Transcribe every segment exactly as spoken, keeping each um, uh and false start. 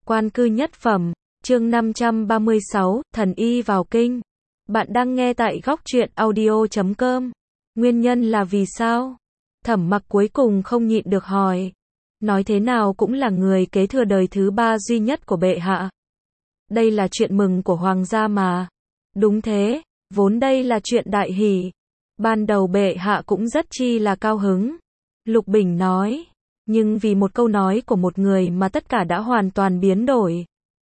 Quan cư nhất phẩm, chương năm trăm ba mươi sáu, thần y vào kinh. Bạn đang nghe tại góc truyện audio chấm com. Nguyên nhân là vì sao? Thẩm Mặc cuối cùng không nhịn được hỏi. Nói thế nào cũng là người kế thừa đời thứ ba duy nhất của bệ hạ. Đây là chuyện mừng của hoàng gia mà. Đúng thế, vốn đây là chuyện đại hỷ. Ban đầu bệ hạ cũng rất chi là cao hứng. Lục Bình nói. Nhưng vì một câu nói của một người mà tất cả đã hoàn toàn biến đổi.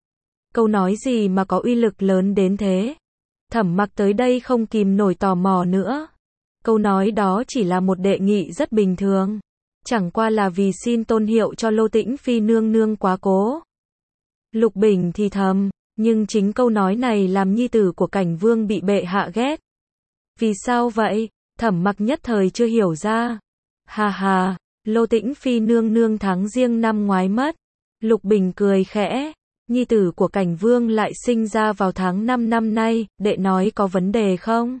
Câu nói gì mà có uy lực lớn đến thế? Thẩm Mặc tới đây không kìm nổi tò mò nữa. Câu nói đó chỉ là một đề nghị rất bình thường. Chẳng qua là vì xin tôn hiệu cho Lô Tĩnh Phi nương nương quá cố. Lục Bình thì thầm, nhưng chính câu nói này làm nhi tử của Cảnh Vương bị bệ hạ ghét. Vì sao vậy? Thẩm Mặc nhất thời chưa hiểu ra. Hà hà, Lô Tĩnh Phi nương nương tháng Giêng năm ngoái mất. Lục Bình cười khẽ. Nhi tử của Cảnh Vương lại sinh ra vào tháng năm năm nay, đệ nói có vấn đề không?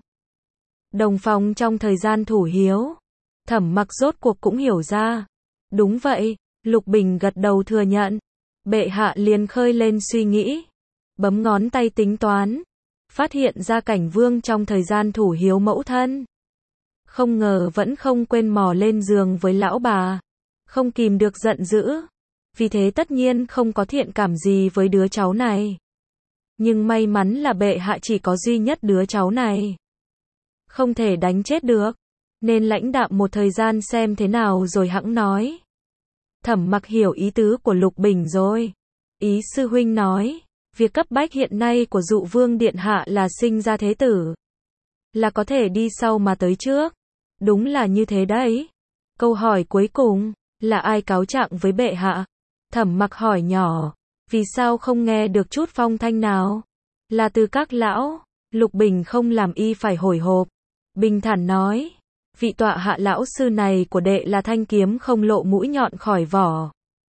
Đồng phòng trong thời gian thủ hiếu. Thẩm Mặc rốt cuộc cũng hiểu ra. Đúng vậy, Lục Bình gật đầu thừa nhận. Bệ hạ liền khơi lên suy nghĩ. Bấm ngón tay tính toán. Phát hiện ra Cảnh Vương trong thời gian thủ hiếu mẫu thân. Không ngờ vẫn không quên mò lên giường với lão bà. Không kìm được giận dữ. Vì thế tất nhiên không có thiện cảm gì với đứa cháu này. Nhưng may mắn là bệ hạ chỉ có duy nhất đứa cháu này. Không thể đánh chết được. Nên lãnh đạm một thời gian xem thế nào rồi hẵng nói. Thẩm Mặc hiểu ý tứ của Lục Bình rồi. Ý sư huynh nói. Việc cấp bách hiện nay của Dụ Vương Điện Hạ là sinh ra thế tử. Là có thể đi sau mà tới trước. Đúng là như thế đấy. Câu hỏi cuối cùng. Là ai cáo trạng với bệ hạ? Thẩm Mặc hỏi nhỏ. Vì sao không nghe được chút phong thanh nào? Là từ các lão. Lục Bình không làm y phải hồi hộp. Bình thản nói. Vị tọa hạ lão sư này của đệ là thanh kiếm không lộ mũi nhọn khỏi vỏ.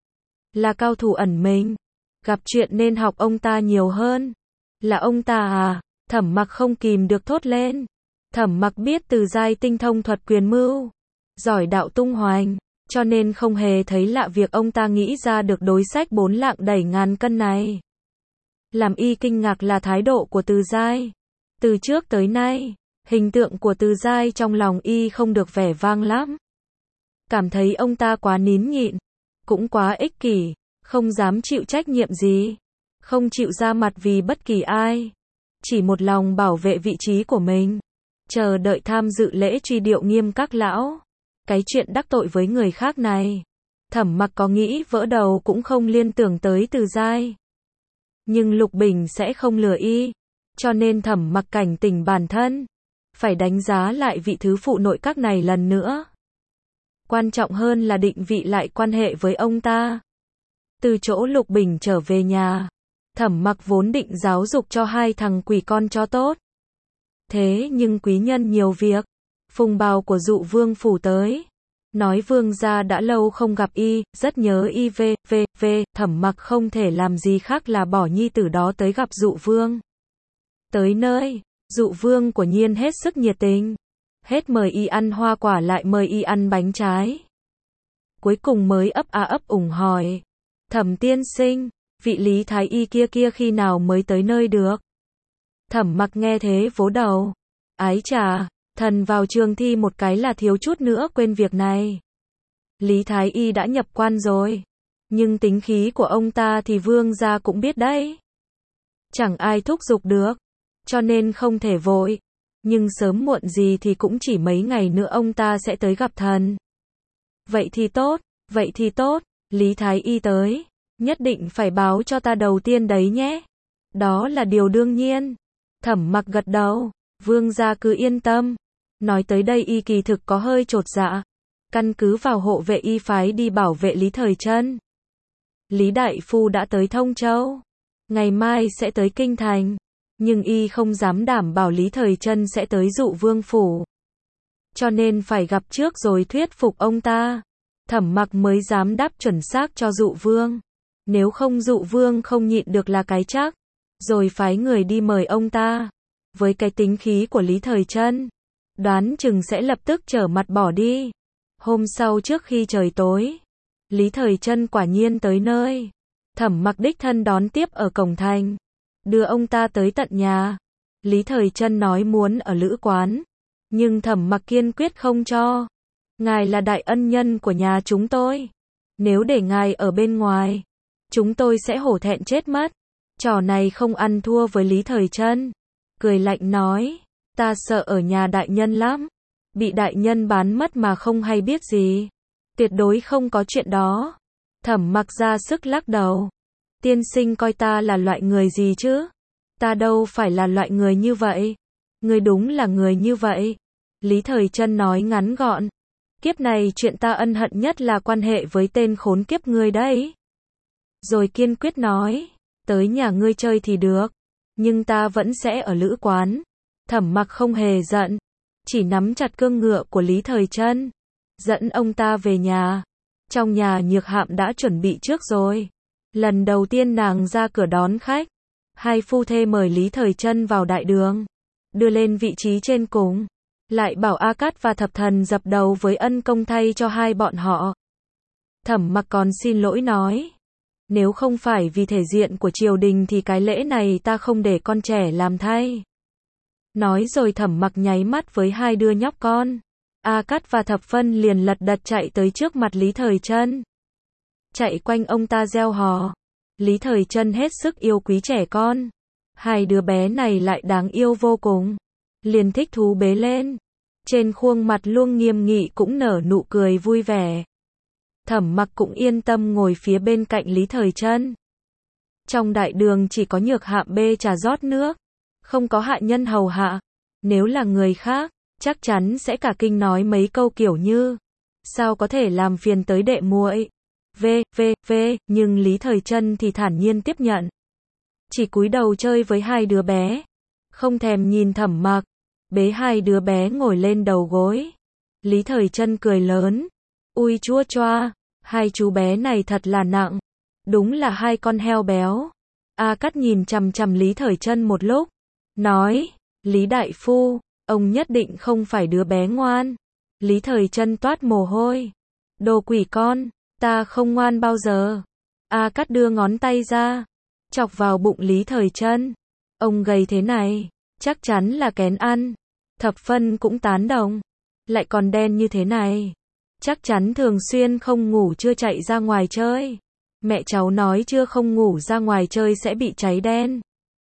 Là cao thủ ẩn mình. Gặp chuyện nên học ông ta nhiều hơn. Là ông ta à? Thẩm Mặc không kìm được thốt lên. Thẩm Mặc biết Từ Giai tinh thông thuật quyền mưu. Giỏi đạo tung hoành. Cho nên không hề thấy lạ việc ông ta nghĩ ra được đối sách bốn lạng đẩy ngàn cân này. Làm y kinh ngạc là thái độ của Từ Giai. Từ trước tới nay, hình tượng của Từ Giai trong lòng y không được vẻ vang lắm. Cảm thấy ông ta quá nín nhịn, cũng quá ích kỷ, không dám chịu trách nhiệm gì, không chịu ra mặt vì bất kỳ ai, chỉ một lòng bảo vệ vị trí của mình, chờ đợi tham dự lễ truy điệu nghiêm các lão. Cái chuyện đắc tội với người khác này, Thẩm Mặc có nghĩ vỡ đầu cũng không liên tưởng tới Từ Giai. Nhưng Lục Bình sẽ không lừa y, cho nên Thẩm Mặc cảnh tỉnh bản thân, phải đánh giá lại vị thứ phụ nội các này lần nữa. Quan trọng hơn là định vị lại quan hệ với ông ta. Từ chỗ Lục Bình trở về nhà, Thẩm Mặc vốn định giáo dục cho hai thằng quỷ con cho tốt. Thế nhưng quý nhân nhiều việc. Phùng bào của Dụ Vương phủ tới. Nói vương gia đã lâu không gặp y, rất nhớ y v, v, v, Thẩm Mặc không thể làm gì khác là bỏ nhi tử đó tới gặp Dụ Vương. Tới nơi, Dụ Vương của nhiên hết sức nhiệt tình. Hết mời y ăn hoa quả lại mời y ăn bánh trái. Cuối cùng mới ấp a ấp ủng hỏi. Thẩm tiên sinh, vị Lý Thái Y kia kia khi nào mới tới nơi được? Thẩm Mặc nghe thế vố đầu. Ái chà. Thần vào trường thi một cái là thiếu chút nữa quên việc này. Lý Thái Y đã nhập quan rồi. Nhưng tính khí của ông ta thì vương gia cũng biết đấy. Chẳng ai thúc giục được. Cho nên không thể vội. Nhưng sớm muộn gì thì cũng chỉ mấy ngày nữa ông ta sẽ tới gặp thần. Vậy thì tốt, vậy thì tốt. Lý Thái Y tới. Nhất định phải báo cho ta đầu tiên đấy nhé. Đó là điều đương nhiên. Thẩm Mặc gật đầu. Vương gia cứ yên tâm. Nói tới đây y kỳ thực có hơi chột dạ. Căn cứ vào hộ vệ y phái đi bảo vệ Lý Thời Trân. Lý Đại Phu đã tới Thông Châu. Ngày mai sẽ tới Kinh Thành. Nhưng y không dám đảm bảo Lý Thời Trân sẽ tới Dụ Vương phủ. Cho nên phải gặp trước rồi thuyết phục ông ta. Thẩm Mặc mới dám đáp chuẩn xác cho Dụ Vương. Nếu không Dụ Vương không nhịn được là cái chắc. Rồi phái người đi mời ông ta. Với cái tính khí của Lý Thời Trân, đoán chừng sẽ lập tức trở mặt bỏ đi. Hôm sau trước khi trời tối, Lý Thời Trân quả nhiên tới nơi. Thẩm Mặc đích thân đón tiếp ở cổng thành, đưa ông ta tới tận nhà. Lý Thời Trân nói muốn ở lữ quán, nhưng Thẩm Mặc kiên quyết không cho. Ngài là đại ân nhân của nhà chúng tôi, nếu để ngài ở bên ngoài, chúng tôi sẽ hổ thẹn chết mất. Trò này không ăn thua với Lý Thời Trân. Cười lạnh nói, ta sợ ở nhà đại nhân lắm, bị đại nhân bán mất mà không hay biết gì. Tuyệt đối không có chuyện đó. Thẩm Mặc ra sức lắc đầu. Tiên sinh coi ta là loại người gì chứ? Ta đâu phải là loại người như vậy. Ngươi đúng là người như vậy. Lý Thời Trân nói ngắn gọn. Kiếp này chuyện ta ân hận nhất là quan hệ với tên khốn kiếp ngươi đấy. Rồi kiên quyết nói, tới nhà ngươi chơi thì được, nhưng ta vẫn sẽ ở lữ quán. Thẩm Mặc không hề giận, chỉ nắm chặt cương ngựa của Lý Thời Trân, dẫn ông ta về nhà. Trong nhà Nhược Hạm đã chuẩn bị trước rồi. Lần đầu tiên nàng ra cửa đón khách, hai phu thê mời Lý Thời Trân vào đại đường, đưa lên vị trí trên cùng, lại bảo A Cát và Thập Thần dập đầu với ân công thay cho hai bọn họ. Thẩm Mặc còn xin lỗi nói, nếu không phải vì thể diện của triều đình thì cái lễ này ta không để con trẻ làm thay. Nói rồi Thẩm Mặc nháy mắt với hai đứa nhóc con. A Cát và Thập Phân liền lật đật chạy tới trước mặt Lý Thời Trân, chạy quanh ông ta reo hò. Lý Thời Trân hết sức yêu quý trẻ con, hai đứa bé này lại đáng yêu vô cùng, liền thích thú bế lên. Trên khuôn mặt luôn nghiêm nghị cũng nở nụ cười vui vẻ. Thẩm Mặc cũng yên tâm ngồi phía bên cạnh Lý Thời Trân. Trong đại đường chỉ có Nhược Hạm bê trà rót nước, không có hạ nhân hầu hạ. Nếu là người khác, chắc chắn sẽ cả kinh nói mấy câu kiểu như, sao có thể làm phiền tới đệ muội. V, V, V, nhưng Lý Thời Trân thì thản nhiên tiếp nhận. Chỉ cúi đầu chơi với hai đứa bé, không thèm nhìn Thẩm Mặc, bế hai đứa bé ngồi lên đầu gối. Lý Thời Trân cười lớn, ui chua choa, hai chú bé này thật là nặng, đúng là hai con heo béo. A Cát nhìn chằm chằm Lý Thời Trân một lúc, nói, Lý đại phu, ông nhất định không phải đứa bé ngoan. Lý Thời Trân toát mồ hôi, đồ quỷ con, ta không ngoan bao giờ. A Cát đưa ngón tay ra, chọc vào bụng Lý Thời Trân. Ông gầy thế này, chắc chắn là kén ăn. Thập Phân cũng tán đồng, lại còn đen như thế này, chắc chắn thường xuyên không ngủ chưa chạy ra ngoài chơi. Mẹ cháu nói chưa không ngủ ra ngoài chơi sẽ bị cháy đen.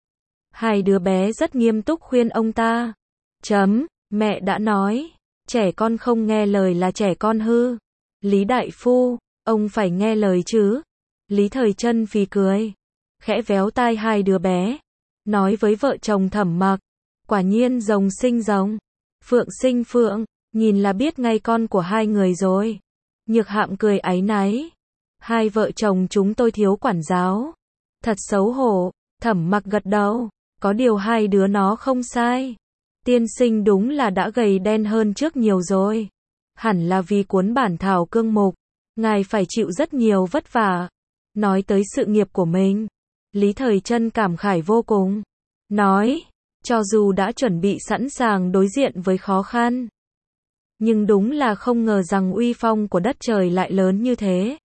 Hai đứa bé rất nghiêm túc khuyên ông ta. Chấm, mẹ đã nói, trẻ con không nghe lời là trẻ con hư. Lý đại phu, ông phải nghe lời chứ. Lý Thời Trân phì cười, khẽ véo tai hai đứa bé, nói với vợ chồng Thẩm Mặc, quả nhiên rồng sinh rồng, phượng sinh phượng, nhìn là biết ngay con của hai người rồi. Nhược Hạm cười áy náy, hai vợ chồng chúng tôi thiếu quản giáo, thật xấu hổ. Thẩm Mặc gật đầu, có điều hai đứa nó không sai. Tiên sinh đúng là đã gầy đen hơn trước nhiều rồi. Hẳn là vì cuốn bản thảo cương mục, ngài phải chịu rất nhiều vất vả. Nói tới sự nghiệp của mình, Lý Thời Trân cảm khái vô cùng, nói, cho dù đã chuẩn bị sẵn sàng đối diện với khó khăn, nhưng đúng là không ngờ rằng uy phong của đất trời lại lớn như thế.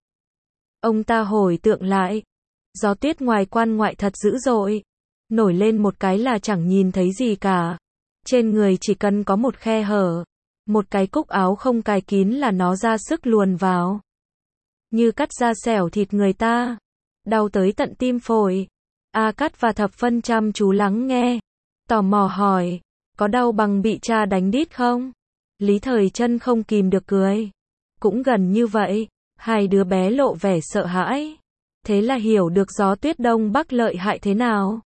Ông ta hồi tượng lại, gió tuyết ngoài quan ngoại thật dữ dội, nổi lên một cái là chẳng nhìn thấy gì cả. Trên người chỉ cần có một khe hở, một cái cúc áo không cài kín là nó ra sức luồn vào, như cắt da xẻo thịt người ta, đau tới tận tim phổi. A Cát và Thập Phân chăm chú lắng nghe, tò mò hỏi, có đau bằng bị cha đánh đít không? Lý Thời Trân không kìm được cười, cũng gần như vậy. Hai đứa bé lộ vẻ sợ hãi, thế là hiểu được gió tuyết đông bắc lợi hại thế nào.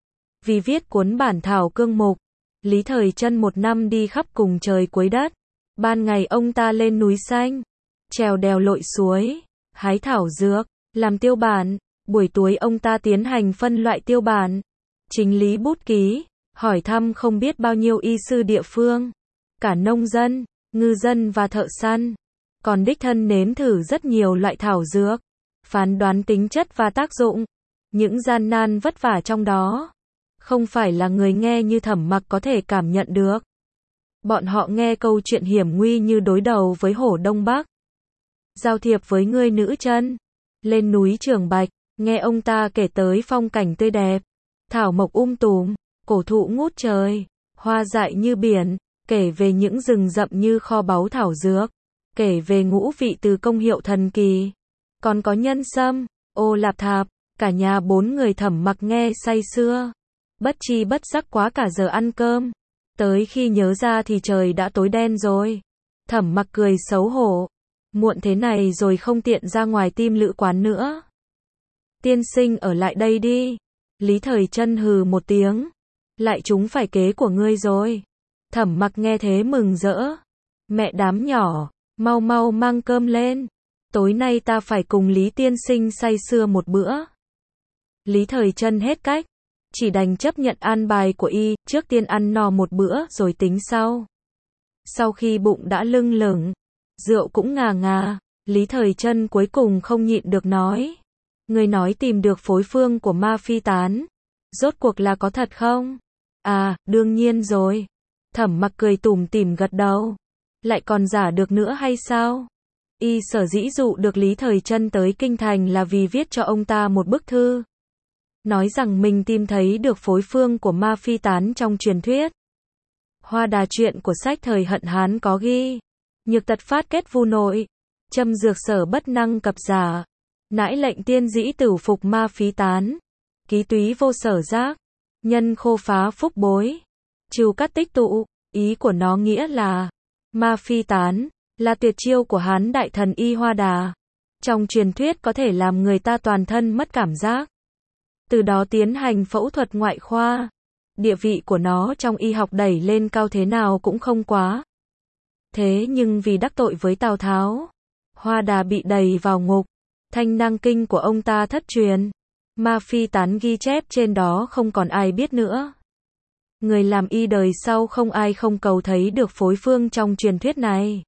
Vì viết cuốn bản thảo cương mục, Lý Thời Trân một năm đi khắp cùng trời cuối đất. Ban ngày ông ta lên núi xanh, trèo đèo lội suối, hái thảo dược, làm tiêu bản. Buổi tối ông ta tiến hành phân loại tiêu bản, chỉnh lý bút ký, hỏi thăm không biết bao nhiêu y sư địa phương, cả nông dân, ngư dân và thợ săn. Còn đích thân nếm thử rất nhiều loại thảo dược, phán đoán tính chất và tác dụng. Những gian nan vất vả trong đó, không phải là người nghe như Thẩm Mặc có thể cảm nhận được. Bọn họ nghe câu chuyện hiểm nguy như đối đầu với hổ Đông Bắc, giao thiệp với ngươi nữ chân, lên núi Trường Bạch, Nghe ông ta kể tới phong cảnh tươi đẹp, thảo mộc um tùm, cổ thụ ngút trời, hoa dại như biển, kể về những rừng rậm như kho báu thảo dược, kể về ngũ vị từ công hiệu thần kỳ, còn có nhân sâm, ô lạp thạp, cả nhà bốn người Thẩm Mặc nghe say sưa, bất chi bất giác quá cả giờ ăn cơm, tới khi nhớ ra thì trời đã tối đen rồi. Thẩm Mặc cười xấu hổ, muộn thế này rồi không tiện ra ngoài tim lữ quán nữa. Tiên sinh ở lại đây đi. Lý Thời Trân hừ một tiếng, lại trúng phải kế của ngươi rồi. Thẩm Mặc nghe thế mừng rỡ, mẹ đám nhỏ, mau mau mang cơm lên, tối nay ta phải cùng Lý tiên sinh say sưa một bữa. Lý Thời Trân hết cách, chỉ đành chấp nhận an bài của y, trước tiên ăn no một bữa rồi tính sau. Sau khi bụng đã lưng lửng, rượu cũng ngà ngà, Lý Thời Trân cuối cùng không nhịn được nói. Người nói tìm được phối phương của Ma Phi Tán, rốt cuộc là có thật không? À, đương nhiên rồi. Thẩm Mặc cười tủm tỉm gật đầu. Lại còn giả được nữa hay sao? Y sở dĩ dụ được Lý Thời Trân tới kinh thành là vì viết cho ông ta một bức thư, nói rằng mình tìm thấy được phối phương của Ma Phi Tán trong truyền thuyết. Hoa đà chuyện của sách thời Hận Hán có ghi, nhược tật phát kết vu nội, châm dược sở bất năng cập giả, nãi lệnh tiên dĩ tử phục Ma Phi Tán, ký túy vô sở giác, nhân khô phá phúc bối, trừ cắt tích tụ. Ý của nó nghĩa là, Ma Phi Tán là tuyệt chiêu của Hán đại thần y Hoa Đà, trong truyền thuyết có thể làm người ta toàn thân mất cảm giác, từ đó tiến hành phẫu thuật ngoại khoa. Địa vị của nó trong y học đẩy lên cao thế nào cũng không quá. Thế nhưng vì đắc tội với Tào Tháo, Hoa Đà bị đày vào ngục, thanh năng kinh của ông ta thất truyền, Ma Phi Tán ghi chép trên đó không còn ai biết nữa. Người làm y đời sau không ai không cầu thấy được phối phương trong truyền thuyết này.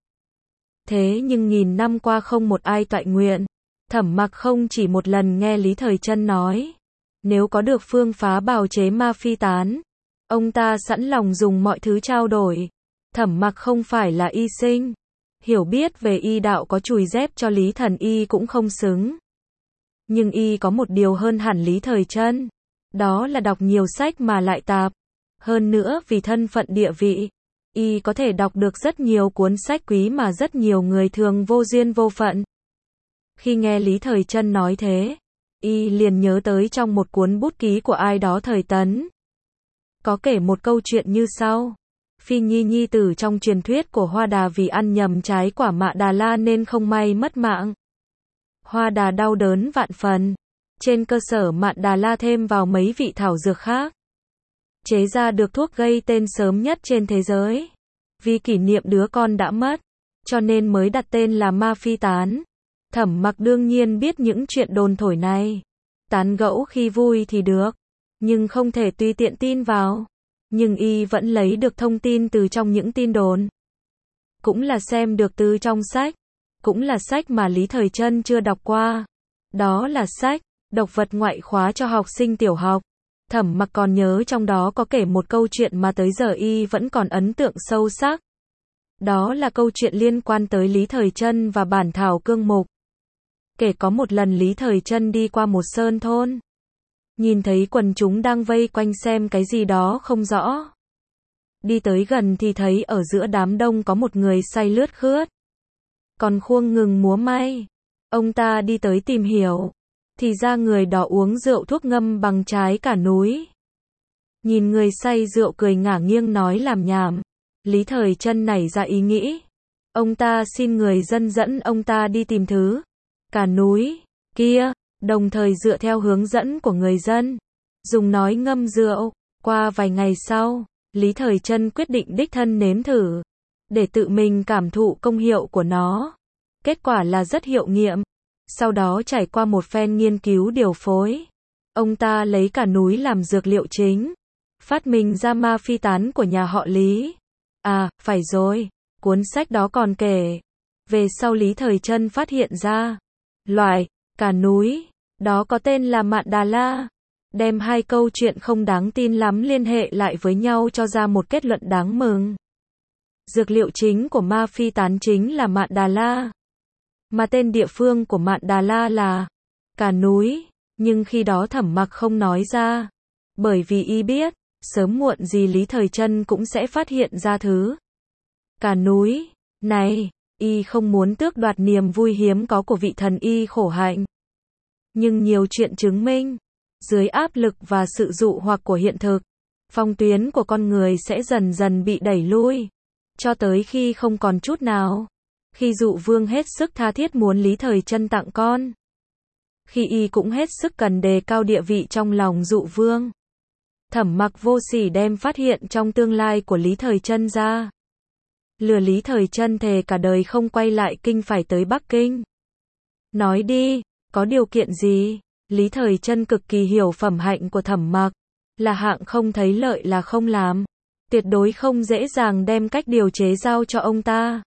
Thế nhưng nghìn năm qua không một ai toại nguyện. Thẩm Mặc không chỉ một lần nghe Lý Thời Trân nói, nếu có được phương phá bào chế Ma Phi Tán, ông ta sẵn lòng dùng mọi thứ trao đổi. Thẩm Mặc không phải là y sinh, hiểu biết về y đạo có chùi dép cho Lý Thần y cũng không xứng. Nhưng y có một điều hơn hẳn Lý Thời Trân, đó là đọc nhiều sách mà lại tạp. Hơn nữa vì thân phận địa vị, y có thể đọc được rất nhiều cuốn sách quý mà rất nhiều người thường vô duyên vô phận. Khi nghe Lý Thời Trân nói thế, y liền nhớ tới trong một cuốn bút ký của ai đó thời Tấn, có kể một câu chuyện như sau. Phi Nhi nhi tử trong truyền thuyết của Hoa Đà vì ăn nhầm trái quả Mạ Đà La nên không may mất mạng. Hoa Đà đau đớn vạn phần, trên cơ sở Mạ Đà La thêm vào mấy vị thảo dược khác, chế ra được thuốc gây tên sớm nhất trên thế giới. Vì kỷ niệm đứa con đã mất, cho nên mới đặt tên là Ma Phi Tán. Thẩm Mặc đương nhiên biết những chuyện đồn thổi này. Tán gẫu khi vui thì được, nhưng không thể tùy tiện tin vào. Nhưng y vẫn lấy được thông tin từ trong những tin đồn, cũng là xem được từ trong sách, cũng là sách mà Lý Thời Trân chưa đọc qua. Đó là sách Độc vật ngoại khóa cho học sinh tiểu học. Thẩm Mặc còn nhớ trong đó có kể một câu chuyện mà tới giờ y vẫn còn ấn tượng sâu sắc. Đó là câu chuyện liên quan tới Lý Thời Trân và bản thảo cương mục. Kể có một lần Lý Thời Trân đi qua một sơn thôn, nhìn thấy quần chúng đang vây quanh xem cái gì đó không rõ. Đi tới gần thì thấy ở giữa đám đông có một người say lướt khướt, còn khuông ngừng múa may. Ông ta đi tới tìm hiểu, thì ra người đó uống rượu thuốc ngâm bằng trái cả núi. Nhìn người say rượu cười ngả nghiêng nói làm nhảm, Lý Thời Trân nảy ra ý nghĩ. Ông ta xin người dân dẫn ông ta đi tìm thứ cả núi kia, đồng thời dựa theo hướng dẫn của người dân, dùng nói ngâm rượu. Qua vài ngày sau, Lý Thời Trân quyết định đích thân nếm thử, để tự mình cảm thụ công hiệu của nó. Kết quả là rất hiệu nghiệm. Sau đó trải qua một phen nghiên cứu điều phối, ông ta lấy cả núi làm dược liệu chính, phát minh ra Ma Phi Tán của nhà họ Lý. À, phải rồi, cuốn sách đó còn kể, về sau Lý Thời Trân phát hiện ra, loại cả núi đó có tên là Mạn Đà La, đem hai câu chuyện không đáng tin lắm liên hệ lại với nhau cho ra một kết luận đáng mừng. Dược liệu chính của Ma Phi Tán chính là Mạn Đà La, mà tên địa phương của Mạn Đà La là cả núi. Nhưng khi đó Thẩm Mặc không nói ra, bởi vì y biết, sớm muộn gì Lý Thời Trân cũng sẽ phát hiện ra thứ cả núi này, y không muốn tước đoạt niềm vui hiếm có của vị thần y khổ hạnh. Nhưng nhiều chuyện chứng minh, dưới áp lực và sự dụ hoặc của hiện thực, phong tuyến của con người sẽ dần dần bị đẩy lui, cho tới khi không còn chút nào. Khi Dụ Vương hết sức tha thiết muốn Lý Thời Trân tặng con, khi y cũng hết sức cần đề cao địa vị trong lòng Dụ Vương, Thẩm Mặc vô sỉ đem phát hiện trong tương lai của Lý Thời Trân ra. Lừa Lý Thời Trân thề cả đời không quay lại kinh phải tới Bắc Kinh. Nói đi, có điều kiện gì? Lý Thời Trân cực kỳ hiểu phẩm hạnh của Thẩm Mặc, là hạng không thấy lợi là không làm, tuyệt đối không dễ dàng đem cách điều chế giao cho ông ta.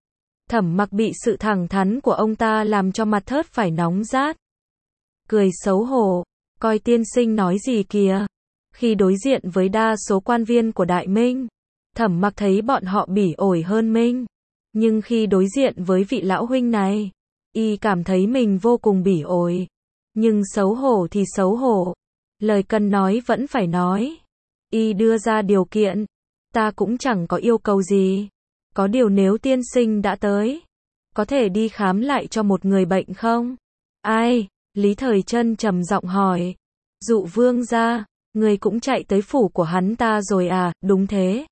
Thẩm Mặc bị sự thẳng thắn của ông ta làm cho mặt thớt phải nóng rát. Cười xấu hổ, coi tiên sinh nói gì kìa. Khi đối diện với đa số quan viên của Đại Minh, Thẩm Mặc thấy bọn họ bỉ ổi hơn mình. Nhưng khi đối diện với vị lão huynh này, y cảm thấy mình vô cùng bỉ ổi. Nhưng xấu hổ thì xấu hổ, lời cần nói vẫn phải nói. Y đưa ra điều kiện, ta cũng chẳng có yêu cầu gì. Có điều nếu tiên sinh đã tới, có thể đi khám lại cho một người bệnh không? Ai? Lý Thời Trân trầm giọng hỏi. Dụ Vương gia, người cũng chạy tới phủ của hắn ta rồi à? Đúng thế.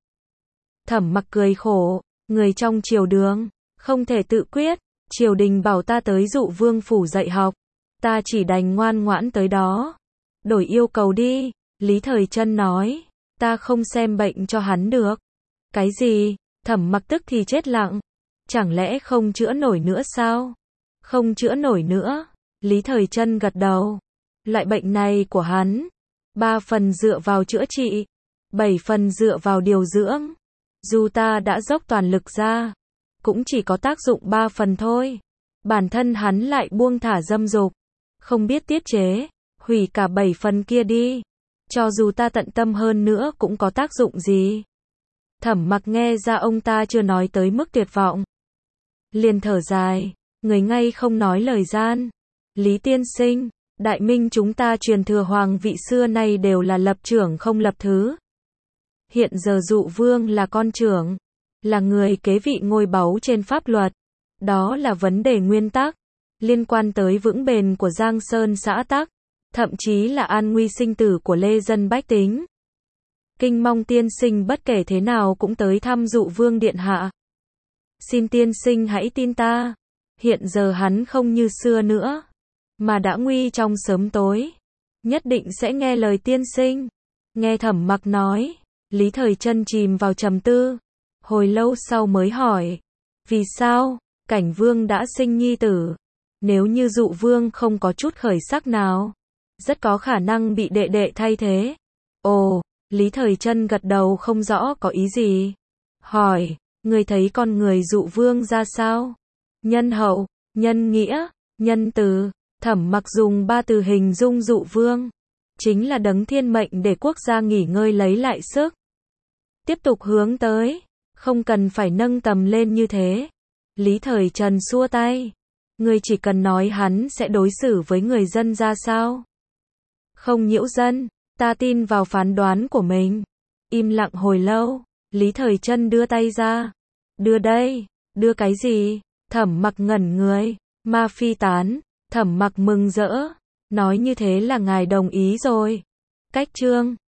Thẩm Mặc cười khổ, người trong triều đường, không thể tự quyết, triều đình bảo ta tới Dụ Vương phủ dạy học, ta chỉ đành ngoan ngoãn tới đó. Đổi yêu cầu đi, Lý Thời Trân nói, ta không xem bệnh cho hắn được. Cái gì? Thẩm Mặc tức thì chết lặng, chẳng lẽ không chữa nổi nữa sao? Không chữa nổi nữa, Lý Thời Trân gật đầu. Loại bệnh này của hắn, ba phần dựa vào chữa trị, bảy phần dựa vào điều dưỡng. Dù ta đã dốc toàn lực ra, cũng chỉ có tác dụng ba phần thôi. Bản thân hắn lại buông thả dâm dục, không biết tiết chế, hủy cả bảy phần kia đi. Cho dù ta tận tâm hơn nữa cũng có tác dụng gì? Thẩm Mặc nghe ra ông ta chưa nói tới mức tuyệt vọng, liền thở dài, người ngay không nói lời gian. Lý tiên sinh, Đại Minh chúng ta truyền thừa hoàng vị xưa nay đều là lập trưởng không lập thứ. Hiện giờ Dụ Vương là con trưởng, là người kế vị ngôi báu trên pháp luật. Đó là vấn đề nguyên tắc, liên quan tới vững bền của Giang Sơn xã tắc, thậm chí là an nguy sinh tử của lê dân bách tính. Kinh mong tiên sinh bất kể thế nào cũng tới thăm Dụ Vương điện hạ. Xin tiên sinh hãy tin ta, hiện giờ hắn không như xưa nữa, mà đã nguy trong sớm tối, nhất định sẽ nghe lời tiên sinh. Nghe Thẩm Mặc nói, Lý Thời Trân chìm vào trầm tư, hồi lâu sau mới hỏi, vì sao? Cảnh Vương đã sinh nhi tử, nếu như Dụ Vương không có chút khởi sắc nào, rất có khả năng bị đệ đệ thay thế. Ồ, Lý Thời Trân gật đầu không rõ có ý gì. Hỏi, người thấy con người Dụ Vương ra sao? Nhân hậu, nhân nghĩa, nhân từ. Thẩm Mặc dùng ba từ hình dung Dụ Vương, chính là đấng thiên mệnh để quốc gia nghỉ ngơi lấy lại sức. Tiếp tục hướng tới, không cần phải nâng tầm lên như thế. Lý Thời Trân xua tay, người chỉ cần nói hắn sẽ đối xử với người dân ra sao. Không nhiễu dân, ta tin vào phán đoán của mình. Im lặng hồi lâu, Lý Thời Trân đưa tay ra. Đưa đây, đưa cái gì? Thẩm Mặc ngẩn người, ma phi tán. Thẩm Mặc mừng rỡ, nói như thế là ngài đồng ý rồi. Cách chương